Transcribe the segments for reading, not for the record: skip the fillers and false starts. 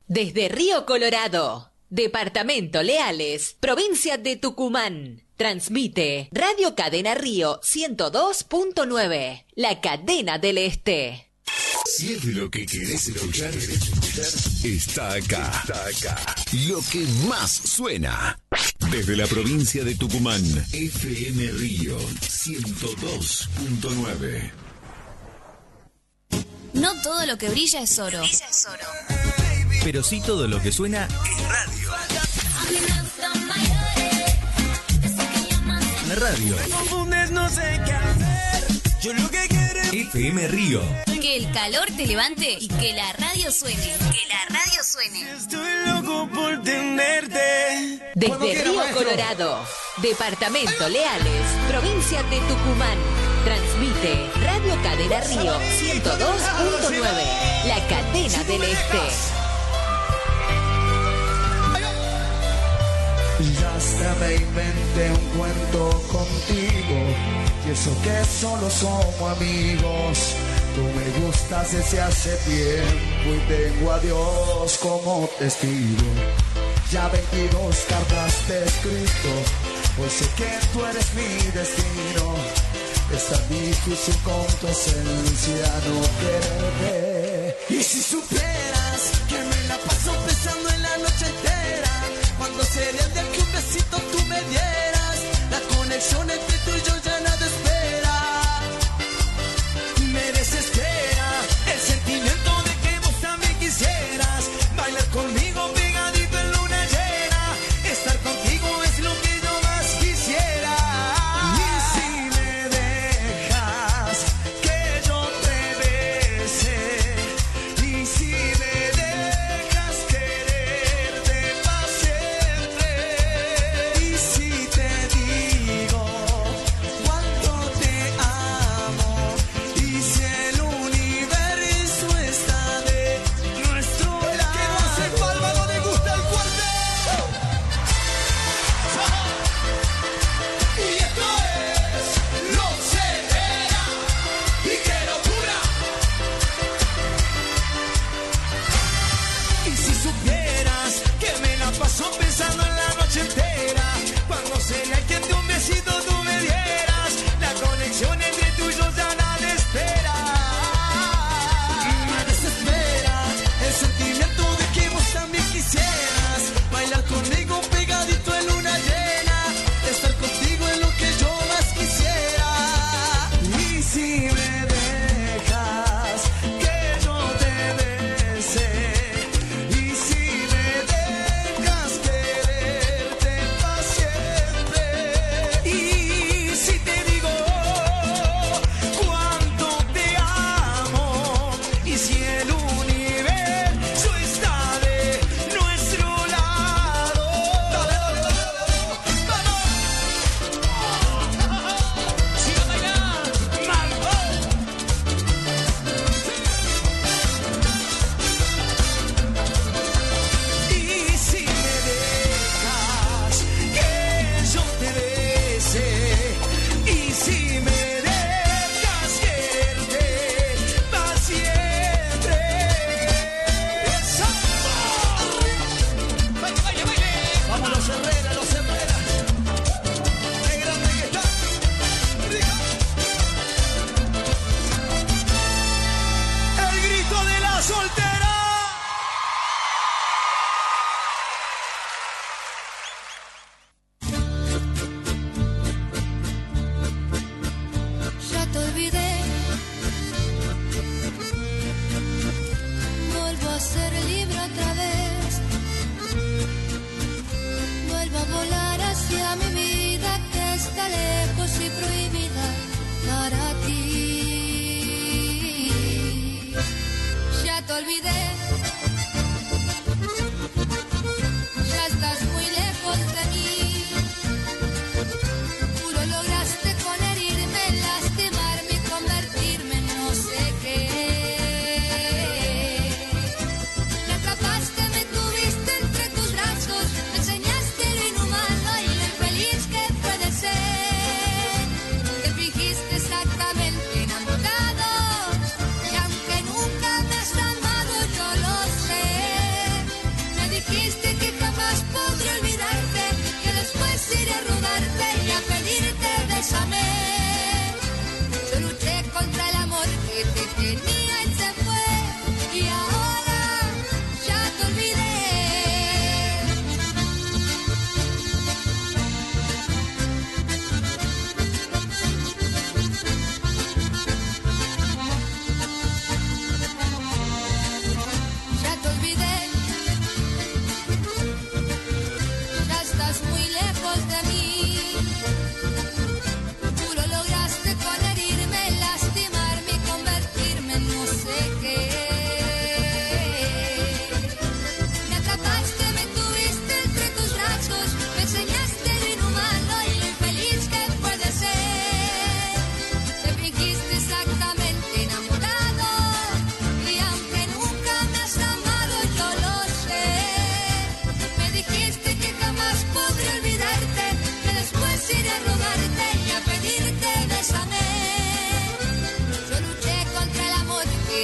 Desde Río Colorado, Departamento Leales, Provincia de Tucumán. Transmite Radio Cadena Río 102.9, la cadena del Este. Si es lo que querés escuchar, está acá. Lo que más suena. Desde la provincia de Tucumán, FM Río 102.9. No todo lo que brilla es oro. Pero sí todo lo que suena es radio. La radio. No sé qué hacer. Yo lo que quiero es FM Río. Que el calor te levante y que la radio suene. Estoy loco por tenerte. Desde Río Colorado, Departamento Leales, Provincia de Tucumán. Transmite Radio Cadena Río 102.9, la cadena del Este. Ya hasta me inventé un cuento contigo, y eso que solo somos amigos. Tú me gustas desde hace tiempo y tengo a Dios como testigo. Ya 22 cartas te he escrito, hoy sé que tú eres mi destino. Es tan difícil con tu esencia no quererte. Y si supieras que me la paso pensando en la noche entera, ¿cuándo sería el día que un besito tú me dieras? La conexión entre tú y yo ya nada espera. Me desespera el sentimiento de que vos también quisieras bailar conmigo pegadito en luna llena. Estar contigo es lo que yo más quisiera. Y si me dejas que yo te bese, y si me dejas quererte para siempre, y si te digo cuánto te amo, y si el universo está de nuestro lado. El que no hace palma no le gusta el cuartel. Y esto es Lo Severa. Y qué locura. Y si supieras que me la paso pensando en la noche entera, cuando sería que de un besito tú me dieras, la conexión entre tú y yo ya nada espera. Me desespera el sentimiento de que vos también quisieras bailar conmigo pegadito en luna llena. Estar contigo es lo que yo más quisiera. Y si me dejas que yo te bese, y si me dejas quererte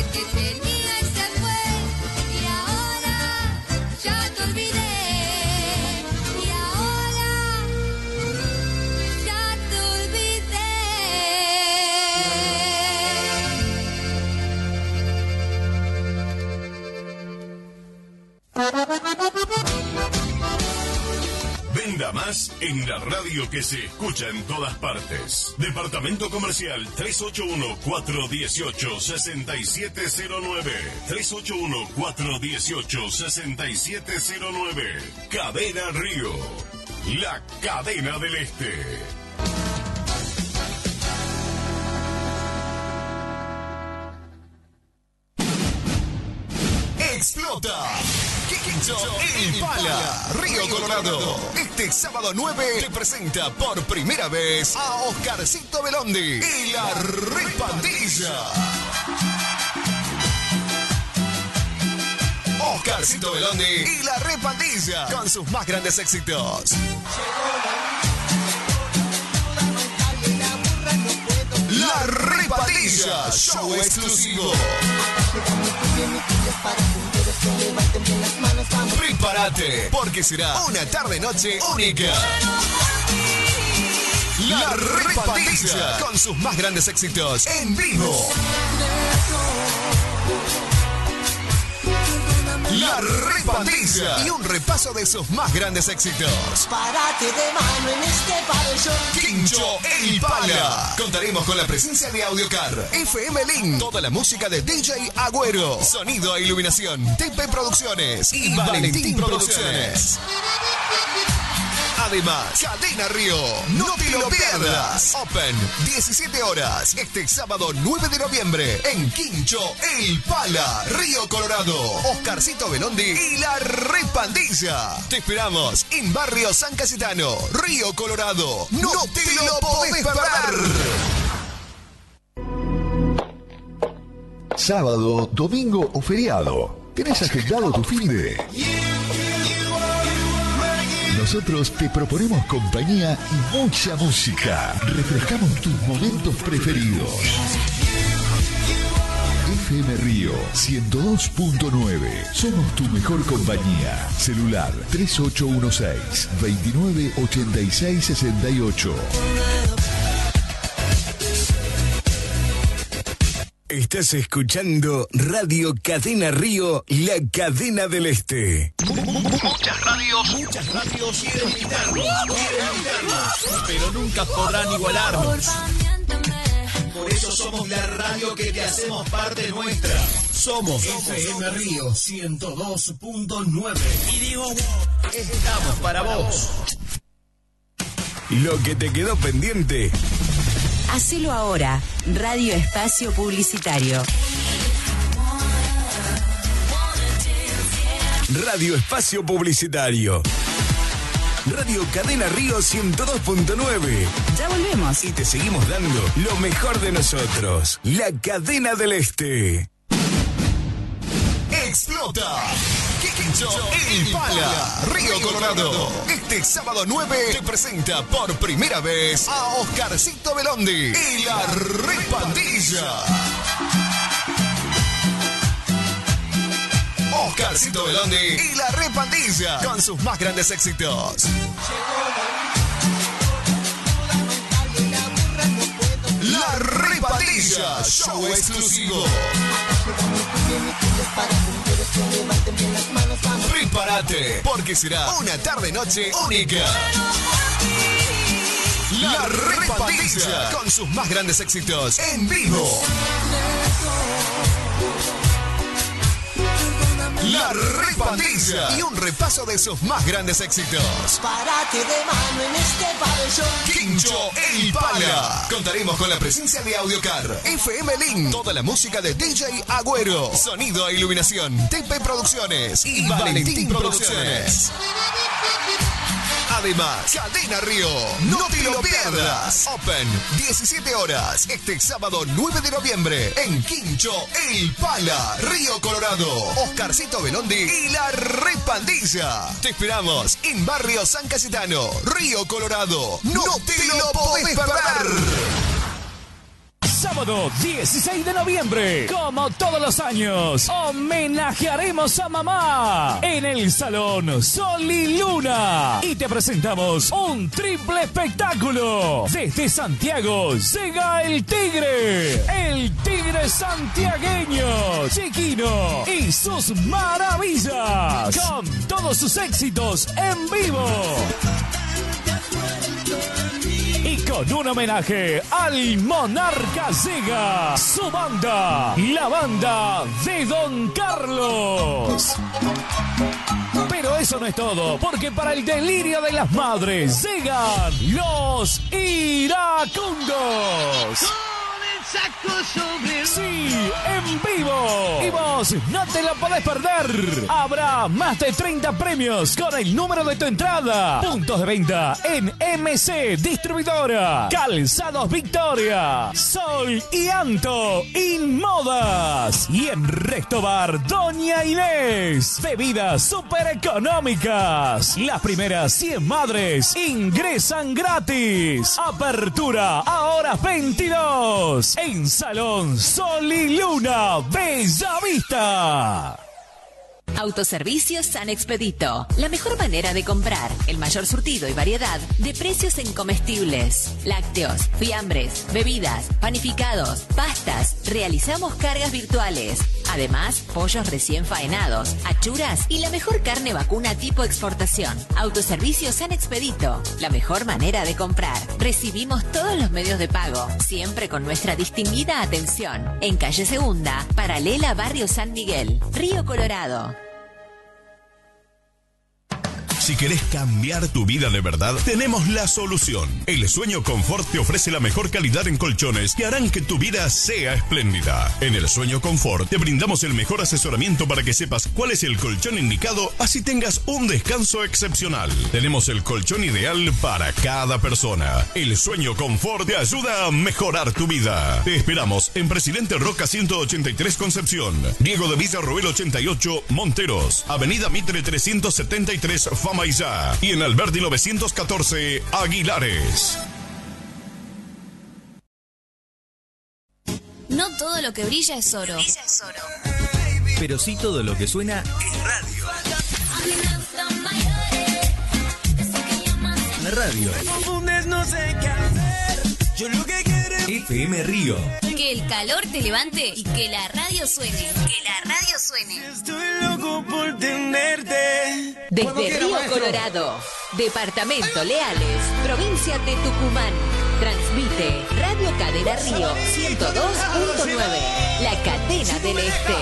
que te tenía y se fue. Y ahora ya te olvidé. Y ahora ya te olvidé. Venda más en la radio que se escucha en todas partes. Departamento Comercial 381-418-6709. 381-418-6709. Cadena Río. La cadena del Este. Explota. Quincho El Pala, Río Colorado. Este sábado 9 te presenta por primera vez a Oscarcito Belondi y la Repandilla. Oscarcito Belondi y la Repandilla con sus más grandes éxitos. La Repandilla, show exclusivo. Prepárate, porque será una tarde-noche única. La Repandilla, con sus más grandes éxitos en vivo. La Repandilla y un repaso de sus más grandes éxitos. Párate de mano en este pabellón. Quincho El Pala. Contaremos con la presencia de Audiocar, FM Link, toda la música de DJ Agüero, sonido e iluminación, TP Producciones y Valentín Producciones. Además, Cadena Río, no te lo pierdas. Open, 17 horas, este sábado 9 de noviembre, en Quincho El Pala, Río Colorado. Oscarcito Belondi y la Repandilla. Te esperamos en Barrio San Cayetano, Río Colorado. No te lo podés perder. Sábado, domingo o feriado. ¿Tenés agendado tu finde? Nosotros te proponemos compañía y mucha música. Refrescamos tus momentos preferidos. FM Río 102.9. Somos tu mejor compañía. Celular 3816-298668. Estás escuchando Radio Cadena Río, la cadena del Este. Muchas radios quieren imitarnos, pero nunca podrán igualarnos. Por eso somos la radio que te hacemos parte nuestra. Somos FM Río 102.9. Y digo, estamos para vos. Lo que te quedó pendiente, hacelo ahora. Radio Espacio Publicitario. Radio Espacio Publicitario. Radio Cadena Río 102.9. Ya volvemos. Y te seguimos dando lo mejor de nosotros. La cadena del Este. ¡Explota! Quincho El Pala, Río Colorado. Este sábado 9 te presenta por primera vez a Oscarcito Belondi y la Repandilla. Oscarcito Belondi y la Repandilla con sus más grandes éxitos. La Repandilla, show exclusivo. Prepárate, porque será una tarde-noche única. La Repandilla con sus más grandes éxitos en vivo. La Repandilla y un repaso de sus más grandes éxitos. Párate de mano en este pabellón. Quincho El Pala. Contaremos con la presencia de Audiocar, FM Link, toda la música de DJ Agüero, sonido e iluminación, TP Producciones y Valentín Producciones. Además, Cadena Río, no te lo pierdas. Open, 17 horas, este sábado 9 de noviembre, en Quincho El Pala, Río Colorado. Oscarcito Belondi y la Repandilla. Te esperamos en Barrio San Cayetano, Río Colorado. No te lo podés perder. sábado 16 de noviembre, como todos los años, homenajearemos a mamá en el Salón Sol y Luna y te presentamos un triple espectáculo. Desde Santiago llega el Tigre santiagueño, Chiquino y sus maravillas, con todos sus éxitos en vivo. Y con un homenaje al Monarca llega su banda, la banda de Don Carlos. Pero eso no es todo, porque para el delirio de las madres llegan los iracundos. Sí, en vivo. Y vos no te lo podés perder. Habrá más de 30 premios con el número de tu entrada. Puntos de venta en MC Distribuidora, Calzados Victoria, Sol y Anto Inmodas y en Resto Bar Doña Inés. Bebidas súper económicas. Las primeras 100 madres ingresan gratis. Apertura a horas 22 en Salón Sol y Luna, Bella Vista. Autoservicios San Expedito. La mejor manera de comprar. El mayor surtido y variedad de precios en comestibles, lácteos, fiambres, bebidas, panificados, pastas. Realizamos cargas virtuales. Además, pollos recién faenados, achuras y la mejor carne vacuna tipo exportación. Autoservicios San Expedito. La mejor manera de comprar. Recibimos todos los medios de pago, siempre con nuestra distinguida atención. En calle Segunda, paralela Barrio San Miguel, Río Colorado. Si querés cambiar tu vida de verdad, tenemos la solución. El Sueño Confort te ofrece la mejor calidad en colchones que harán que tu vida sea espléndida. En el Sueño Confort te brindamos el mejor asesoramiento para que sepas cuál es el colchón indicado, así tengas un descanso excepcional. Tenemos el colchón ideal para cada persona. El Sueño Confort te ayuda a mejorar tu vida. Te esperamos en Presidente Roca 183 Concepción, Diego de Villarroel 88 Monteros, Avenida Mitre 373 Famaillá y en Alberdi 914 Aguilares. No todo lo que brilla es oro. Pero sí todo lo que suena es radio. La radio. No sé qué hacer. Yo lo que quiero es FM Río. Que el calor te levante y que la radio suene. Que la radio suene. Estoy loco por tenerte. Desde Río Colorado, Departamento Leales, Provincia de Tucumán. Transmite Radio Cadena Río 102.9, la cadena del Este.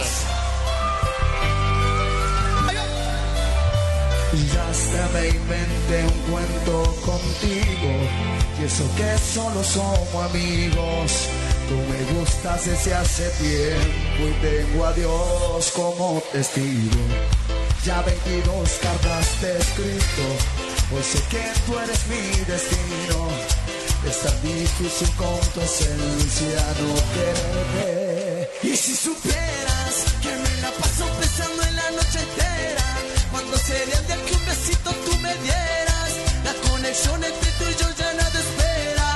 Ya hasta me inventé un cuento contigo, y eso que solo somos amigos. Tú me gustas desde hace tiempo y tengo a Dios como testigo. Ya 22 cartas te he escrito, hoy sé que tú eres mi destino. Es tan difícil con tu esencia no quererte. Y si supieras que me la paso pensando en la noche entera, ¿cuándo sería el día que un besito tú me dieras? La conexión entre tú y yo ya nada espera.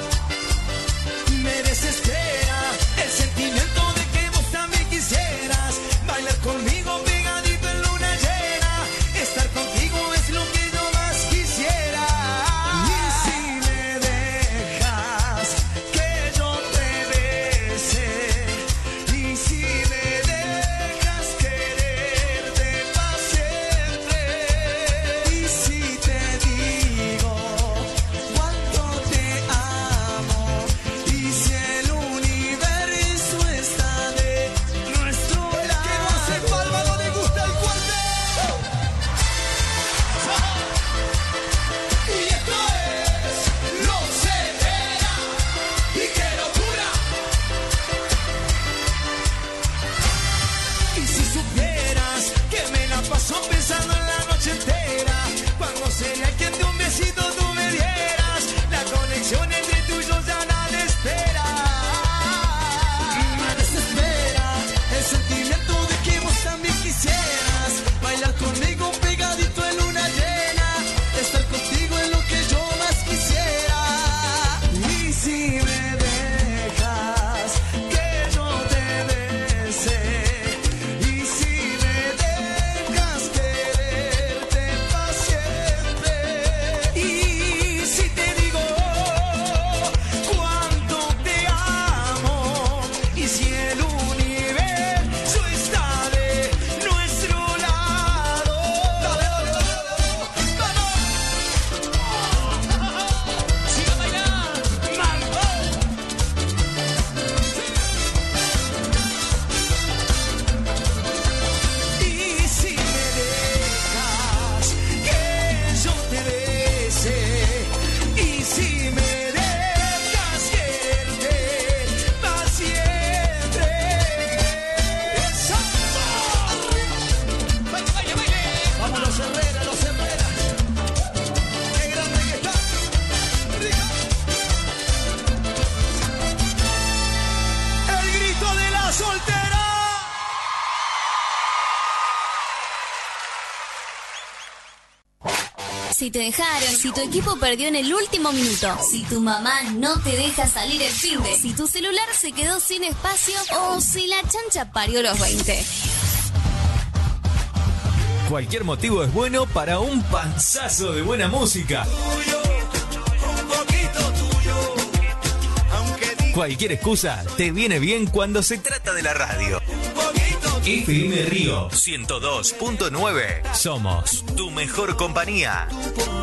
Me desespera el sentimiento de que vos también quisieras bailar conmigo pegadito en luna llena. Estar contigo es lo que yo más quisiera. Y si me dejas que yo te bese, y si si te dejaron, si tu equipo perdió en el último minuto, si tu mamá no te deja salir el finde, si tu celular se quedó sin espacio o si la chancha parió los 20. Cualquier motivo es bueno para un panzazo de buena música. Cualquier excusa te viene bien cuando se trata de la radio. FM Río 102.9. Somos tu mejor compañía.